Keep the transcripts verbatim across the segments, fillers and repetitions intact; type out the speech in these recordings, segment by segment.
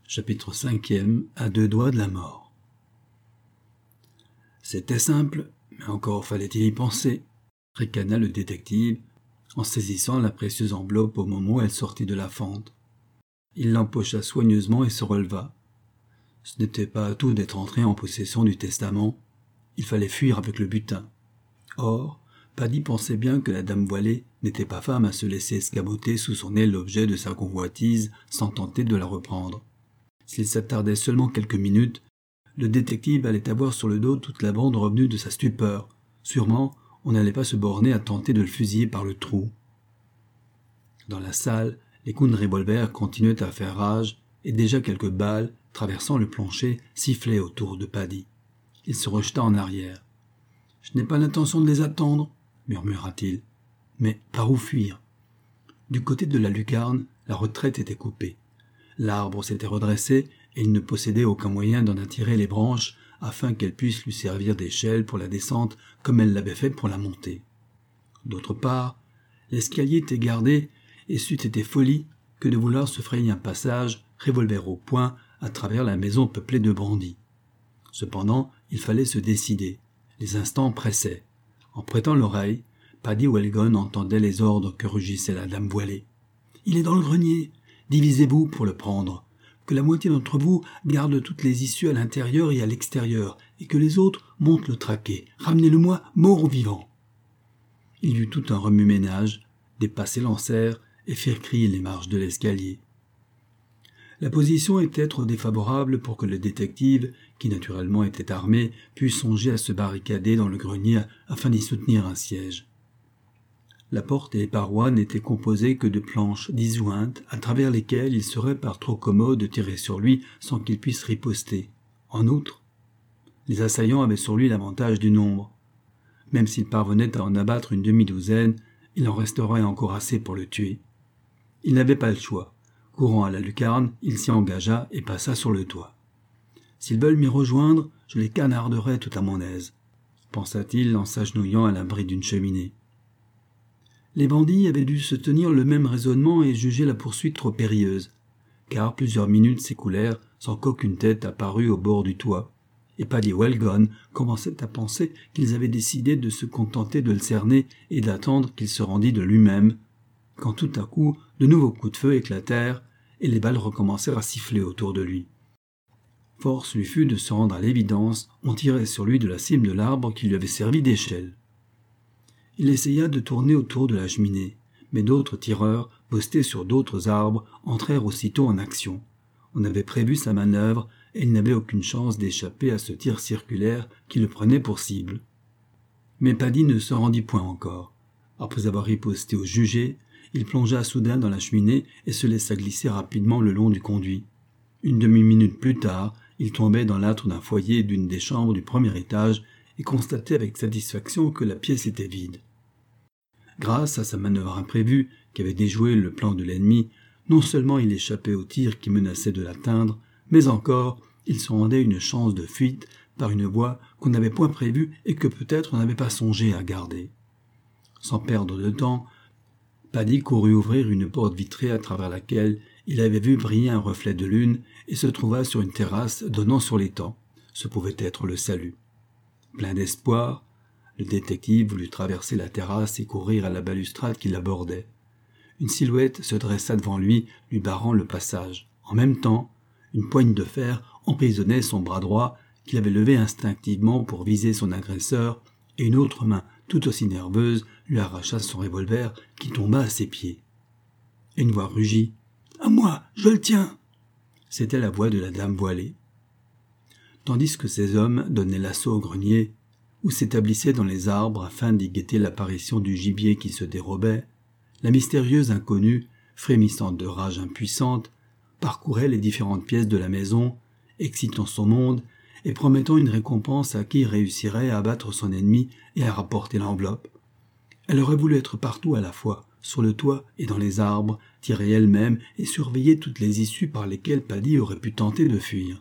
Chapitre cinquième. À deux doigts de la mort. C'était simple, mais encore fallait-il y penser, ricana le détective, en saisissant la précieuse enveloppe au moment où elle sortit de la fente. Il l'empocha soigneusement et se releva. Ce n'était pas à tout d'être entré en possession du testament. Il fallait fuir avec le butin. Or, Paddy pensait bien que la dame voilée n'était pas femme à se laisser escamoter sous son aile l'objet de sa convoitise sans tenter de la reprendre. S'il s'attardait seulement quelques minutes, le détective allait avoir sur le dos toute la bande revenue de sa stupeur. Sûrement, on n'allait pas se borner à tenter de le fusiller par le trou. Dans la salle, les coups de revolver continuaient à faire rage, et déjà quelques balles, traversant le plancher, sifflaient autour de Paddy. Il se rejeta en arrière. « Je n'ai pas l'intention de les attendre, » murmura-t-il. Mais par où fuir ? Du côté de la lucarne, la retraite était coupée. L'arbre s'était redressé et il ne possédait aucun moyen d'en attirer les branches afin qu'elles puissent lui servir d'échelle pour la descente comme elle l'avait fait pour la montée. D'autre part, l'escalier était gardé et c'eût été folie que de vouloir se frayer un passage, revolver au poing, à travers la maison peuplée de bandits. Cependant, il fallait se décider. Les instants pressaient. En prêtant l'oreille, Paddy Wellgone entendait les ordres que rugissait la dame voilée. « Il est dans le grenier. Divisez-vous pour le prendre. Que la moitié d'entre vous garde toutes les issues à l'intérieur et à l'extérieur, et que les autres montent le traquet. Ramenez-le-moi mort ou vivant. » Il y eut tout un remue-ménage, des pas s'élancèrent et firent crier les marches de l'escalier. La position était trop défavorable pour que le détective, qui naturellement était armé, pût songer à se barricader dans le grenier afin d'y soutenir un siège. La porte et les parois n'étaient composées que de planches disjointes à travers lesquelles il serait par trop commode de tirer sur lui sans qu'il puisse riposter. En outre, les assaillants avaient sur lui l'avantage du nombre. Même s'il parvenait à en abattre une demi-douzaine, il en resterait encore assez pour le tuer. Il n'avait pas le choix. Courant à la lucarne, il s'y engagea et passa sur le toit. « S'ils veulent m'y rejoindre, je les canarderai tout à mon aise, » pensa-t-il en s'agenouillant à l'abri d'une cheminée. Les bandits avaient dû se tenir le même raisonnement et juger la poursuite trop périlleuse, car plusieurs minutes s'écoulèrent sans qu'aucune tête apparût au bord du toit, et Paddy Wellgone commençait à penser qu'ils avaient décidé de se contenter de le cerner et d'attendre qu'il se rendît de lui-même, quand tout à coup de nouveaux coups de feu éclatèrent et les balles recommencèrent à siffler autour de lui. Force lui fut de se rendre à l'évidence, on tirait sur lui de la cime de l'arbre qui lui avait servi d'échelle. Il essaya de tourner autour de la cheminée, mais d'autres tireurs, postés sur d'autres arbres, entrèrent aussitôt en action. On avait prévu sa manœuvre et il n'avait aucune chance d'échapper à ce tir circulaire qui le prenait pour cible. Mais Paddy ne se rendit point encore. Après avoir riposté au jugé, il plongea soudain dans la cheminée et se laissa glisser rapidement le long du conduit. Une demi-minute plus tard, il tombait dans l'âtre d'un foyer d'une des chambres du premier étage et constatait avec satisfaction que la pièce était vide. Grâce à sa manœuvre imprévue, qui avait déjoué le plan de l'ennemi, non seulement il échappait aux tirs qui menaçaient de l'atteindre, mais encore il se rendait une chance de fuite par une voie qu'on n'avait point prévue et que peut-être on n'avait pas songé à garder. Sans perdre de temps, Paddy courut ouvrir une porte vitrée à travers laquelle il avait vu briller un reflet de lune et se trouva sur une terrasse donnant sur l'étang. Ce pouvait être le salut. Plein d'espoir, le détective voulut traverser la terrasse et courir à la balustrade qui l'abordait. Une silhouette se dressa devant lui, lui barrant le passage. En même temps, une poigne de fer emprisonnait son bras droit qu'il avait levé instinctivement pour viser son agresseur, et une autre main, tout aussi nerveuse, lui arracha son revolver qui tomba à ses pieds. Une voix rugit. « À moi, je le tiens !» C'était la voix de la dame voilée. Tandis que ces hommes donnaient l'assaut au grenier, ou s'établissaient dans les arbres afin d'y guetter l'apparition du gibier qui se dérobait, la mystérieuse inconnue, frémissante de rage impuissante, parcourait les différentes pièces de la maison, excitant son monde et promettant une récompense à qui réussirait à abattre son ennemi et à rapporter l'enveloppe. Elle aurait voulu être partout à la fois, sur le toit et dans les arbres, tirer elle-même et surveiller toutes les issues par lesquelles Paddy aurait pu tenter de fuir.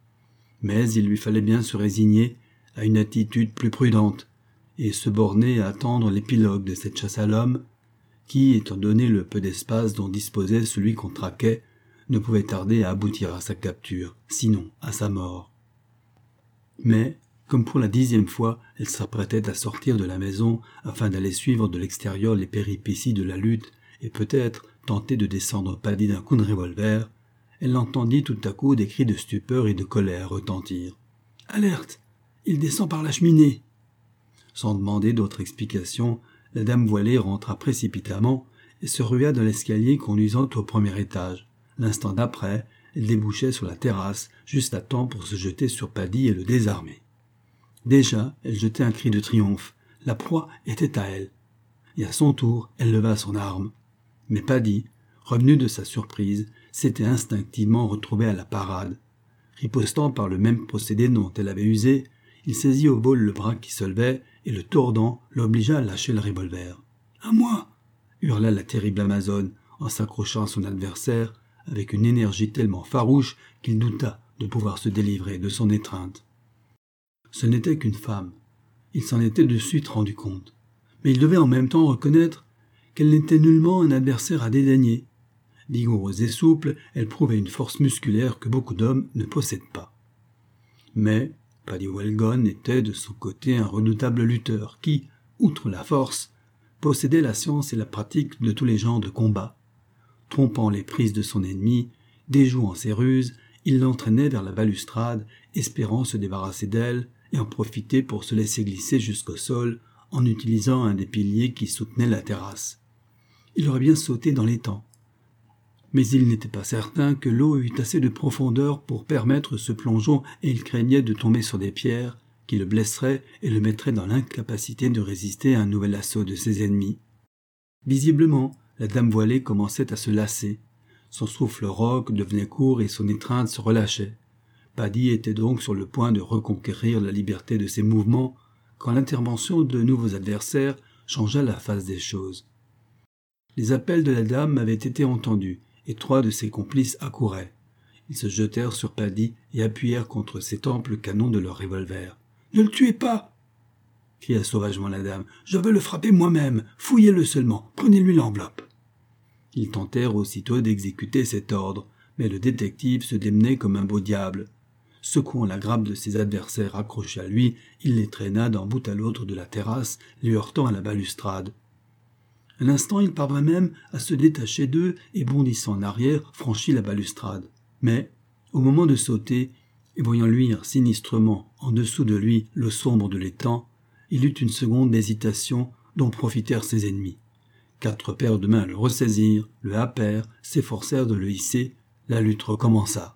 Mais il lui fallait bien se résigner à une attitude plus prudente et se borner à attendre l'épilogue de cette chasse à l'homme qui, étant donné le peu d'espace dont disposait celui qu'on traquait, ne pouvait tarder à aboutir à sa capture, sinon à sa mort. Mais, comme pour la dixième fois, elle s'apprêtait à sortir de la maison afin d'aller suivre de l'extérieur les péripéties de la lutte et peut-être tenter de descendre Paddy d'un coup de revolver, elle entendit tout à coup des cris de stupeur et de colère retentir. « Alerte ! Il descend par la cheminée !» Sans demander d'autre explication, la dame voilée rentra précipitamment et se rua dans l'escalier conduisant au premier étage. L'instant d'après, elle débouchait sur la terrasse, juste à temps pour se jeter sur Paddy et le désarmer. Déjà, elle jetait un cri de triomphe. La proie était à elle. Et à son tour, elle leva son arme. Mais Paddy, revenu de sa surprise, s'était instinctivement retrouvé à la parade. Ripostant par le même procédé dont elle avait usé, il saisit au vol le bras qui se levait et le tordant l'obligea à lâcher le revolver. « À moi !» hurla la terrible Amazone en s'accrochant à son adversaire avec une énergie tellement farouche qu'il douta de pouvoir se délivrer de son étreinte. Ce n'était qu'une femme. Il s'en était de suite rendu compte. Mais il devait en même temps reconnaître qu'elle n'était nullement un adversaire à dédaigner. Vigoureuse et souple, elle prouvait une force musculaire que beaucoup d'hommes ne possèdent pas. Mais Paddy Walgon était de son côté un redoutable lutteur qui, outre la force, possédait la science et la pratique de tous les genres de combat. Trompant les prises de son ennemi, déjouant ses ruses, il l'entraînait vers la balustrade, espérant se débarrasser d'elle et en profiter pour se laisser glisser jusqu'au sol en utilisant un des piliers qui soutenaient la terrasse. Il aurait bien sauté dans l'étang. Mais il n'était pas certain que l'eau eût assez de profondeur pour permettre ce plongeon et il craignait de tomber sur des pierres qui le blesseraient et le mettraient dans l'incapacité de résister à un nouvel assaut de ses ennemis. Visiblement, la dame voilée commençait à se lasser. Son souffle rauque devenait court et son étreinte se relâchait. Paddy était donc sur le point de reconquérir la liberté de ses mouvements quand l'intervention de nouveaux adversaires changea la face des choses. Les appels de la dame avaient été entendus et trois de ses complices accouraient. Ils se jetèrent sur Paddy et appuyèrent contre ses tempes le canon de leurs revolvers. « Ne le tuez pas !» cria sauvagement la dame. « Je veux le frapper moi-même. Fouillez-le seulement. Prenez-lui l'enveloppe. » Ils tentèrent aussitôt d'exécuter cet ordre, mais le détective se démenait comme un beau diable. Secouant la grappe de ses adversaires accrochés à lui, il les traîna d'un bout à l'autre de la terrasse, les heurtant à la balustrade. Un instant, il parvint même à se détacher d'eux et, bondissant en arrière, franchit la balustrade. Mais, au moment de sauter, et voyant luire sinistrement en dessous de lui l'eau sombre de l'étang, il eut une seconde d'hésitation dont profitèrent ses ennemis. Quatre paires de mains le ressaisirent, le happèrent, s'efforcèrent de le hisser. La lutte recommença.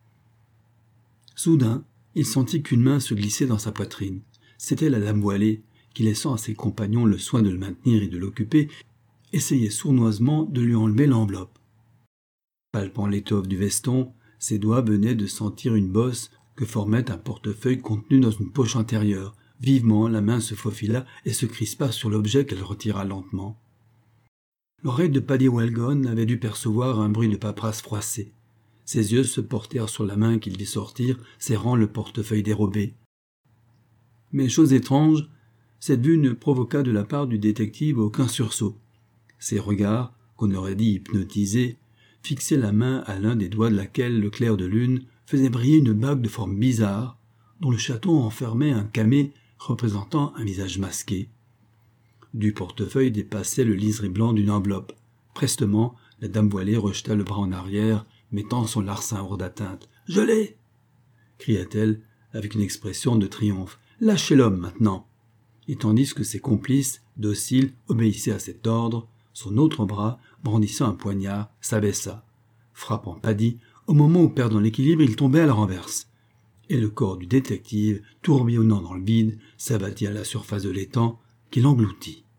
Soudain, il sentit qu'une main se glissait dans sa poitrine. C'était la dame voilée, qui, laissant à ses compagnons le soin de le maintenir et de l'occuper, essayait sournoisement de lui enlever l'enveloppe. Palpant l'étoffe du veston, ses doigts venaient de sentir une bosse que formait un portefeuille contenu dans une poche intérieure. Vivement, la main se faufila et se crispa sur l'objet qu'elle retira lentement. L'oreille de Paddy Walgon avait dû percevoir un bruit de paperasse froissée. Ses yeux se portèrent sur la main qu'il vit sortir, serrant le portefeuille dérobé. Mais chose étrange, cette vue ne provoqua de la part du détective aucun sursaut. Ses regards, qu'on aurait dit hypnotisés, fixaient la main à l'un des doigts de laquelle le clair de lune faisait briller une bague de forme bizarre, dont le chaton enfermait un camée représentant un visage masqué. Du portefeuille dépassait le liseré blanc d'une enveloppe. Prestement, la dame voilée rejeta le bras en arrière, mettant son larcin hors d'atteinte. « Je l'ai !» cria-t-elle avec une expression de triomphe. « Lâchez l'homme maintenant !» Et tandis que ses complices, dociles, obéissaient à cet ordre, son autre bras, brandissant un poignard, s'abaissa, frappant Paddy au moment où, perdant l'équilibre, il tombait à la renverse. Et le corps du détective, tourbillonnant dans le vide, s'abattit à la surface de l'étang, qui l'engloutit.